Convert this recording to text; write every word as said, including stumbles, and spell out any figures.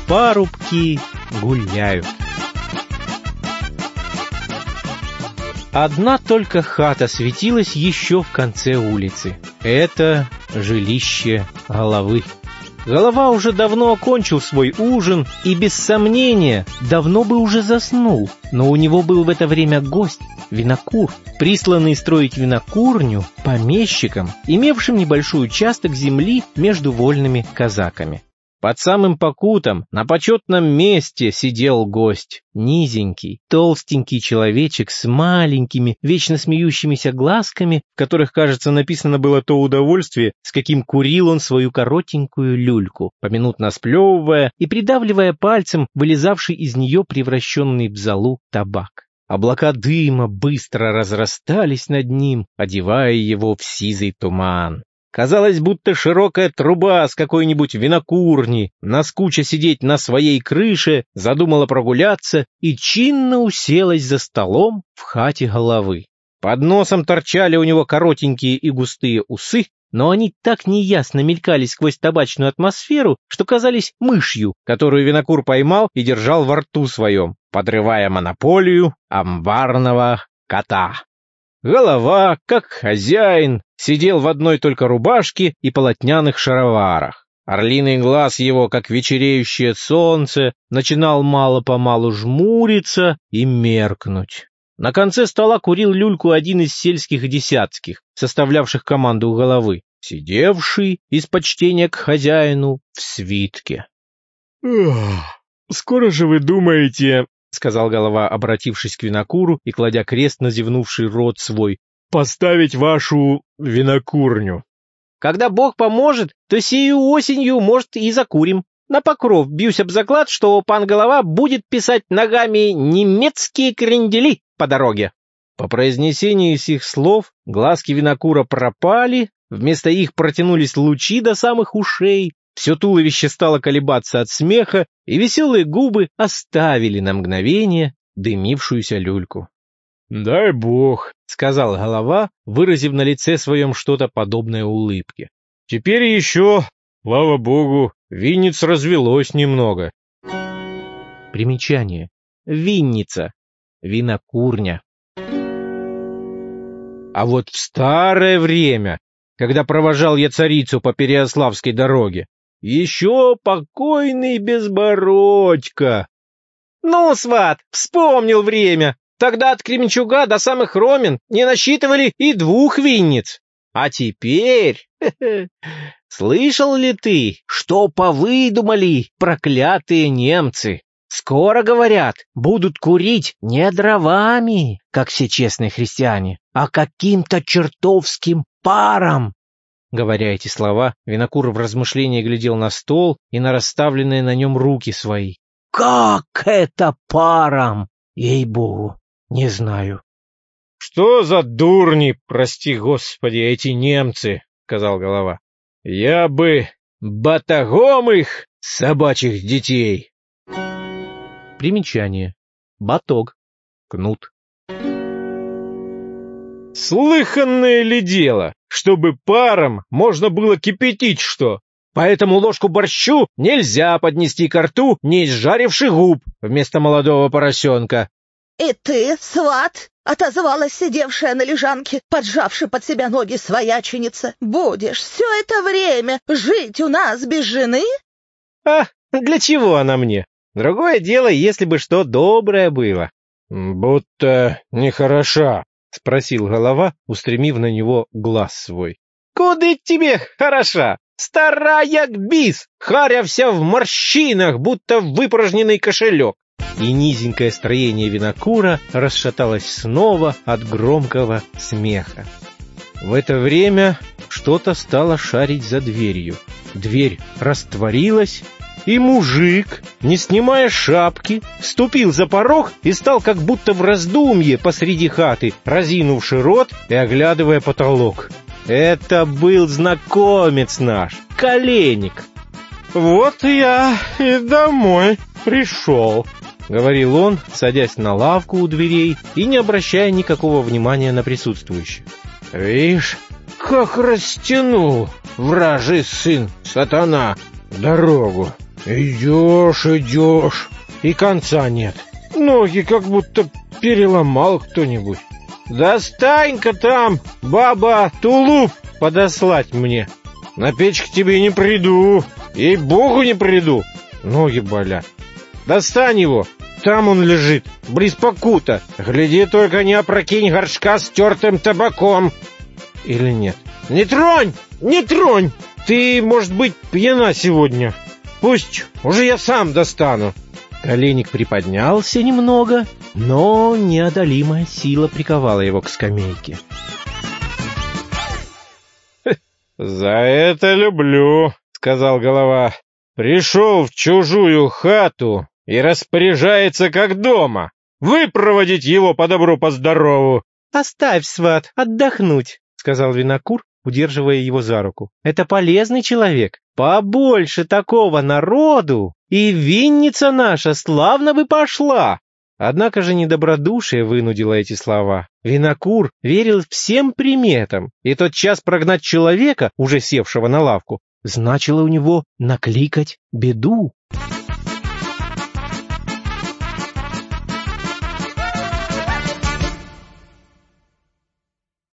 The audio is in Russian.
парубки гуляют. Одна только хата светилась еще в конце улицы. Это жилище Головы. Голова уже давно окончил свой ужин и, без сомнения, давно бы уже заснул. Но у него был в это время гость, винокур, присланный строить винокурню помещикам, имевшим небольшой участок земли между вольными казаками. Под самым покутом, на почетном месте, сидел гость. Низенький, толстенький человечек с маленькими, вечно смеющимися глазками, в которых, кажется, написано было то удовольствие, с каким курил он свою коротенькую люльку, поминутно сплевывая и придавливая пальцем вылезавший из нее превращенный в золу табак. Облака дыма быстро разрастались над ним, одевая его в сизый туман. Казалось, будто широкая труба с какой-нибудь винокурни, наскуча сидеть на своей крыше, задумала прогуляться и чинно уселась за столом в хате Головы. Под носом торчали у него коротенькие и густые усы, но они так неясно мелькали сквозь табачную атмосферу, что казались мышью, которую винокур поймал и держал во рту своем, подрывая монополию амбарного кота. Голова, как хозяин, сидел в одной только рубашке и полотняных шароварах. Орлиный глаз его, как вечереющее солнце, начинал мало-помалу жмуриться и меркнуть. На конце стола курил люльку один из сельских десятских, составлявших команду Головы, сидевший из почтения к хозяину в свитке. — Скоро же вы думаете, — сказал Голова, обратившись к винокуру и кладя крест на зевнувший рот свой, — поставить вашу винокурню? — Когда Бог поможет, то сею осенью, может, и закурим. На покров бьюсь об заклад, что пан Голова будет писать ногами немецкие крендели по дороге. По произнесении сих слов глазки винокура пропали, вместо их протянулись лучи до самых ушей, все туловище стало колебаться от смеха, и веселые губы оставили на мгновение дымившуюся люльку. — Дай бог, — сказал Голова, выразив на лице своем что-то подобное улыбке. — Теперь еще, слава богу, винниц развелось немного. Примечание. Винница. Винокурня. А вот в старое время, когда провожал я царицу по Переяславской дороге, еще покойный Безбородько. — Ну, сват, вспомнил время. Тогда от Кременчуга до самых Ромен не насчитывали и двух винниц. А теперь... Слышал ли ты, что повыдумали проклятые немцы? Скоро, говорят, будут курить не дровами, как все честные христиане, а каким-то чертовским паром. Говоря эти слова, винокур в размышлении глядел на стол и на расставленные на нем руки свои. — Как это паром? Ей-богу, не знаю. — Что за дурни, прости господи, эти немцы, — сказал Голова. — Я бы батагом их, собачьих детей. Примечание. Батог. Кнут. Слыханное ли дело, чтобы паром можно было кипятить что? Поэтому ложку борщу нельзя поднести ко рту, не изжаривши губ вместо молодого поросенка. — И ты, сват, — отозвалась сидевшая на лежанке, поджавши под себя ноги свояченица, — будешь все это время жить у нас без жены? — А для чего она мне? Другое дело, если бы что доброе было. — Будто нехороша, — спросил Голова, устремив на него глаз свой. — Куды тебе хороша? Старая гбис, харя вся в морщинах, будто выпорожненный кошелек. И низенькое строение винокура расшаталось снова от громкого смеха. В это время что-то стало шарить за дверью. Дверь растворилась, и мужик, не снимая шапки, ступил за порог и стал как будто в раздумье посреди хаты, разинувши рот и оглядывая потолок. Это был знакомец наш, Коленник. — Вот я и домой пришел, — говорил он, садясь на лавку у дверей и не обращая никакого внимания на присутствующих. — Вишь, как растянул вражий сын сатана дорогу. Идешь, идешь, и конца нет. Ноги как будто переломал кто-нибудь. Достань-ка там, баба, тулуп подослать мне. На печь к тебе не приду, ей-богу не приду. Ноги болят. Достань его, там он лежит, близ покута. Гляди, только не опрокинь горшка с тертым табаком. Или нет? Не тронь, не тронь. Ты, может быть, пьяна сегодня. Пусть уже я сам достану. Коленник приподнялся немного, но неодолимая сила приковала его к скамейке. «За это люблю», — сказал голова. «Пришел в чужую хату и распоряжается как дома. Выпроводить его по добру, по здорову». «Оставь, сват, отдохнуть», — сказал винокур, удерживая его за руку. «Это полезный человек. Побольше такого народу, и винница наша славно бы пошла». Однако же недобродушие вынудило эти слова. Винокур верил всем приметам, и тот час прогнать человека, уже севшего на лавку, значило у него накликать беду.